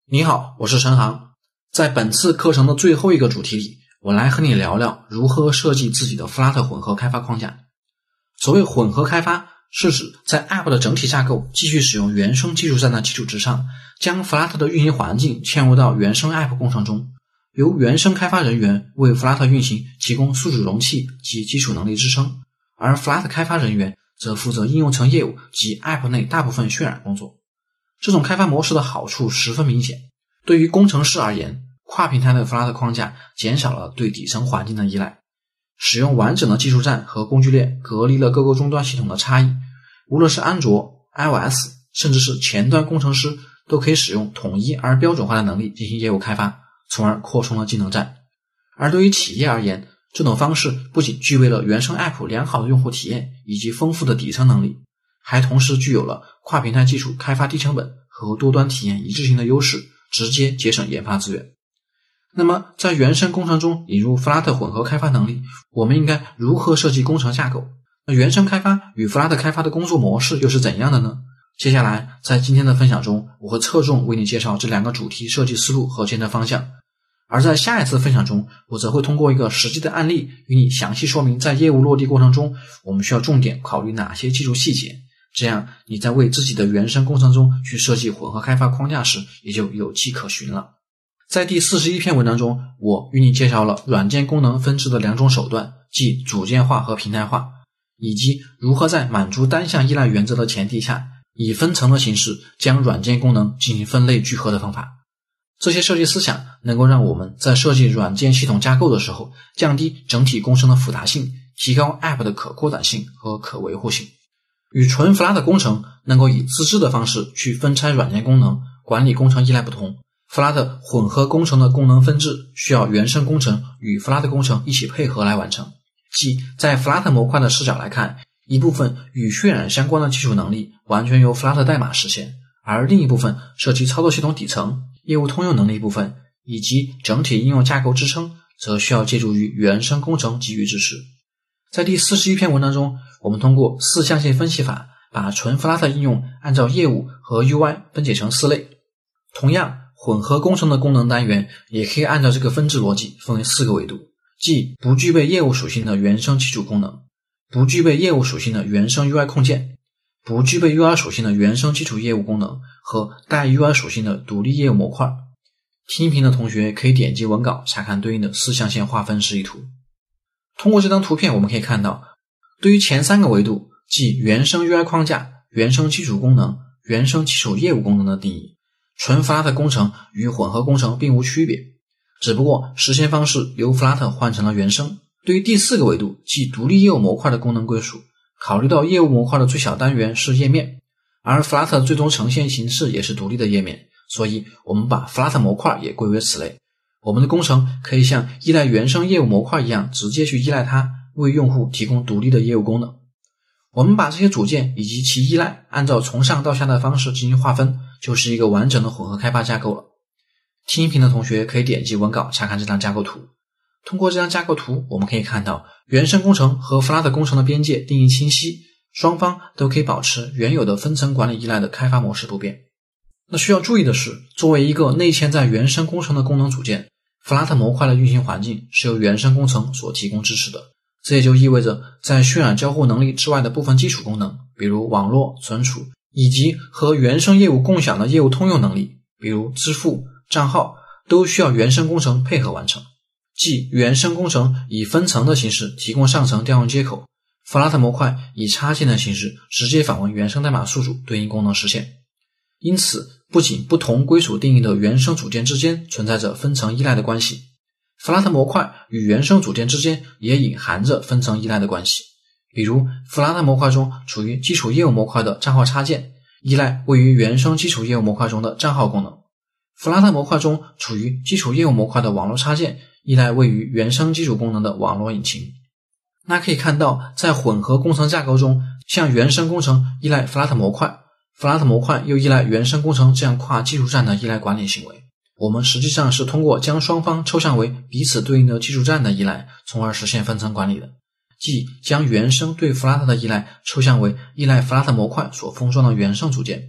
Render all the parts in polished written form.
你好，我是陈航。在本次课程的最后一个主题里，我来和你聊聊如何设计自己的 Flutter 混合开发框架。所谓混合开发，是指在 App 的整体架构继续使用原生基础站的基础之上，将 Flutter 的运行环境嵌入到原生 App 工程中，由原生开发人员为 Flutter 运行提供数据容器及基础能力支撑，而 Flutter 开发人员则负责应用层业务及 App 内大部分渲染工作。这种开发模式的好处十分明显，对于工程师而言，跨平台的 Flutter 框架减少了对底层环境的依赖，使用完整的技术站和工具链隔离了各个终端系统的差异，无论是安卓、iOS， 甚至是前端工程师都可以使用统一而标准化的能力进行业务开发，从而扩充了技能站。而对于企业而言，这种方式不仅具备了原生 App 良好的用户体验以及丰富的底层能力，还同时具有了跨平台技术开发低成本和多端体验一致性的优势，直接节省研发资源。那么在原生工程中引入 Flutter 混合开发能力，我们应该如何设计工程架构？那原生开发与 Flutter 开发的工作模式又是怎样的呢？接下来在今天的分享中，我会侧重为你介绍这两个主题设计思路和前瞻方向。而在下一次分享中，我则会通过一个实际的案例与你详细说明在业务落地过程中，我们需要重点考虑哪些技术细节，这样你在为自己的原生工程中去设计混合开发框架时也就有迹可循了。在第41篇文章中，我与你介绍了软件功能分支的两种手段，即组件化和平台化，以及如何在满足单向依赖原则的前提下，以分层的形式将软件功能进行分类聚合的方法。这些设计思想能够让我们在设计软件系统架构的时候，降低整体工程的复杂性，提高 App 的可扩展性和可维护性。与纯 Flutter 工程能够以自制的方式去分拆软件功能，管理工程依赖不同， Flutter 混合工程的功能分制需要原生工程与 Flutter 工程一起配合来完成。即在 Flutter 模块的视角来看，一部分与渲染相关的技术能力完全由 Flutter 代码实现，而另一部分涉及操作系统底层、业务通用能力部分以及整体应用架构支撑，则需要借助于原生工程给予支持。在第41篇文章中，我们通过四象限分析法把纯 Flutter 应用按照业务和 UI 分解成4类。同样，混合工程的功能单元也可以按照这个分支逻辑分为4个维度，即不具备业务属性的原生基础功能，不具备业务属性的原生 UI 控件，不具备 UI 属性的原生基础业务功能和带 UI 属性的独立业务模块。听音频的同学可以点击文稿查看对应的四象限划分示意图。通过这张图片我们可以看到，对于前3个维度，即原生 UI 框架、原生基础功能、原生基础业务功能的定义，纯 Flutter 工程与混合工程并无区别，只不过实现方式由 Flutter 换成了原生。对于第4个维度，即独立业务模块的功能归属，考虑到业务模块的最小单元是页面，而 Flutter 最终呈现形式也是独立的页面，所以我们把 Flutter 模块也归为此类。我们的工程可以像依赖原生业务模块一样，直接去依赖它，为用户提供独立的业务功能。我们把这些组件以及其依赖按照从上到下的方式进行划分，就是一个完整的混合开发架构了。听音频的同学可以点击文稿查看这张架构图。通过这张架构图，我们可以看到原生工程和 Flutter 工程的边界定义清晰，双方都可以保持原有的分层管理依赖的开发模式不变。那需要注意的是，作为一个内嵌在原生工程的功能组件， Flutter 模块的运行环境是由原生工程所提供支持的。这也就意味着在渲染交互能力之外的部分基础功能，比如网络、存储，以及和原生业务共享的业务通用能力，比如支付、账号，都需要原生工程配合完成。即原生工程以分层的形式提供上层调用接口， Flutter 模块以插件的形式直接访问原生代码宿主对应功能实现。因此，不仅不同归属定义的原生组件之间存在着分层依赖的关系， Flutter 模块与原生组件之间也隐含着分层依赖的关系。比如 Flutter 模块中处于基础业务模块的账号插件，依赖位于原生基础业务模块中的账号功能。Flutter 模块中处于基础业务模块的网络插件，依赖位于原生基础功能的网络引擎。那可以看到，在混合工程架构中，像原生工程依赖 Flutter 模块， Flutter 模块又依赖原生工程这样跨技术站的依赖管理行为。我们实际上是通过将双方抽象为彼此对应的技术站的依赖，从而实现分层管理的。即将原生对 Flutter 的依赖抽象为依赖 Flutter 模块所封装的原生组件，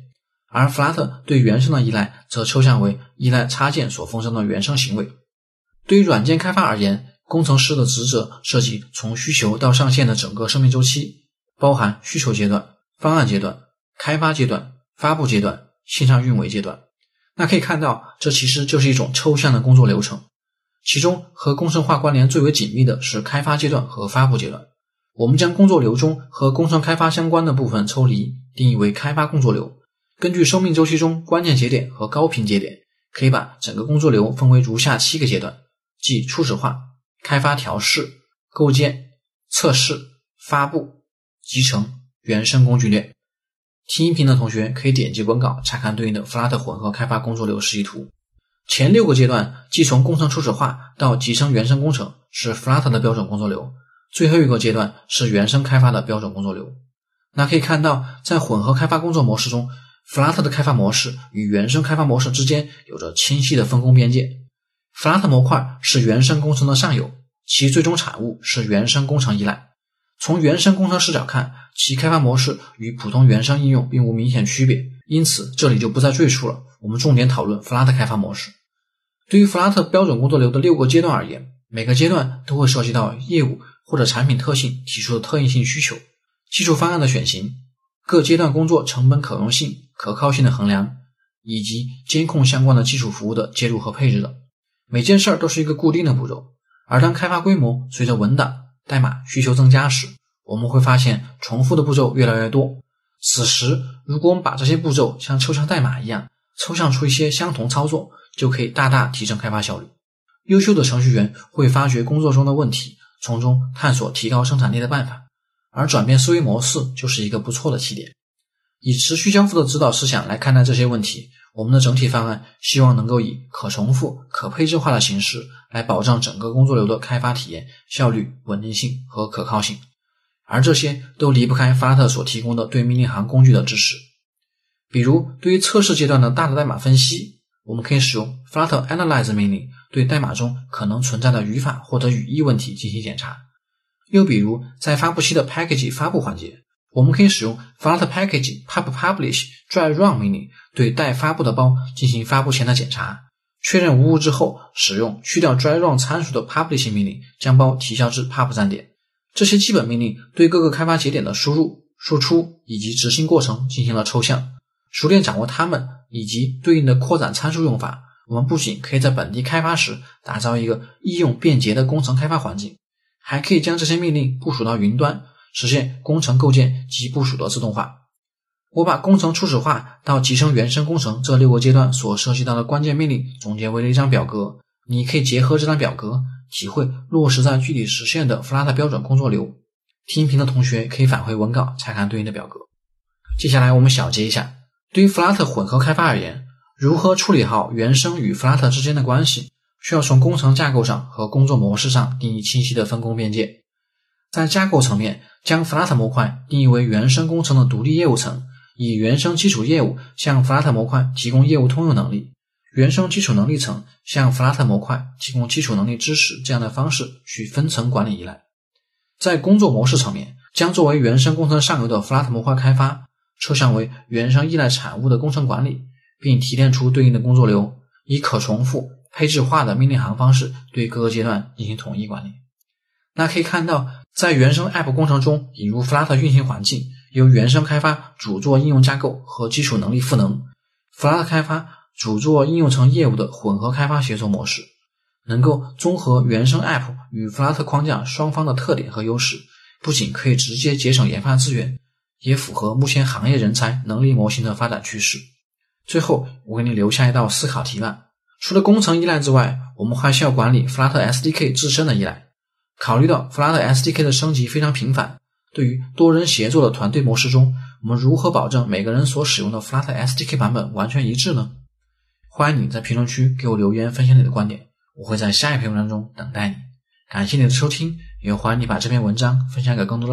而 Flutter 对原生的依赖则抽象为依赖插件所风生的原生行为。对于软件开发而言，工程师的职责涉及从需求到上线的整个生命周期，包含需求阶段、方案阶段、开发阶段、发布阶段、线上运维阶段。那可以看到，这其实就是一种抽象的工作流程，其中和工程化关联最为紧密的是开发阶段和发布阶段。我们将工作流中和工程开发相关的部分抽离，定义为开发工作流。根据生命周期中关键节点和高频节点，可以把整个工作流分为如下7个阶段，即初始化、开发调试、构建、测试、发布、集成、原生工具链。听音频的同学可以点击文稿查看对应的 Flutter 混合开发工作流示意图。前6个阶段，即从工程初始化到集成原生工程，是 Flutter 的标准工作流，最后一个阶段是原生开发的标准工作流。那可以看到，在混合开发工作模式中， Flutter 的开发模式与原生开发模式之间有着清晰的分工边界。Flutter 模块是原生工程的上游，其最终产物是原生工程依赖。从原生工程视角看，其开发模式与普通原生应用并无明显区别，因此这里就不再赘述了，我们重点讨论 Flutter 开发模式。对于 Flutter 标准工作流的6个阶段而言，每个阶段都会涉及到业务或者产品特性提出的特异性需求、技术方案的选型、各阶段工作成本可用性、可靠性的衡量，以及监控相关的基础服务的介入和配置等。每件事都是一个固定的步骤，而当开发规模随着文档、代码需求增加时，我们会发现重复的步骤越来越多。此时，如果我们把这些步骤像抽象代码一样抽象出一些相同操作，就可以大大提升开发效率。优秀的程序员会发掘工作中的问题，从中探索提高生产力的办法，而转变思维模式就是一个不错的起点。以持续交付的指导思想来看待这些问题，我们的整体方案希望能够以可重复、可配置化的形式来保障整个工作流的开发体验、效率、稳定性和可靠性，而这些都离不开 Flutter 所提供的对命令行工具的支持。比如，对于测试阶段的大的代码分析，我们可以使用 Flutter Analyze 命令对代码中可能存在的语法或者语义问题进行检查。又比如，在发布期的 Package 发布环节，我们可以使用 Flutter Package pub publish dry run 命令对待发布的包进行发布前的检查，确认无误之后，使用去掉 dry run 参数的 publish 命令将包提交至 pub 站点。这些基本命令对各个开发节点的输入、输出以及执行过程进行了抽象。熟练掌握它们以及对应的扩展参数用法，我们不仅可以在本地开发时打造一个易用便捷的工程开发环境，还可以将这些命令部署到云端，实现工程构建及部署的自动化。我把工程初始化到集成原生工程这6个阶段所涉及到的关键命令总结为了一张表格，你可以结合这张表格体会落实在具体实现的 Flutter 标准工作流。听音频的同学可以返回文稿查看对应的表格。接下来我们小结一下，对于 Flutter 混合开发而言，如何处理好原生与 Flutter 之间的关系，需要从工程架构上和工作模式上定义清晰的分工边界。在架构层面，将 Flutter 模块定义为原生工程的独立业务层，以原生基础业务向 Flutter 模块提供业务通用能力，原生基础能力层向 Flutter 模块提供基础能力支持这样的方式去分层管理依赖。在工作模式层面，将作为原生工程上游的 Flutter 模块开发抽象为原生依赖产物的工程管理，并提炼出对应的工作流，以可重复、配置化的命令行方式对各个阶段进行统一管理。那可以看到，在原生 App 工程中引入 Flutter 运行环境，由原生开发主做应用架构和基础能力赋能， Flutter 开发主做应用层业务的混合开发协作模式，能够综合原生 App 与 Flutter 框架双方的特点和优势，不仅可以直接节省研发资源，也符合目前行业人才能力模型的发展趋势。最后，我给你留下一道思考提案，除了工程依赖之外，我们还需要管理 Flutter SDK 自身的依赖。考虑到 Flutter SDK 的升级非常频繁，对于多人协作的团队模式中，我们如何保证每个人所使用的 Flutter SDK 版本完全一致呢？欢迎你在评论区给我留言分享你的观点，我会在下一篇文章中等待你。感谢你的收听，也欢迎你把这篇文章分享给更多的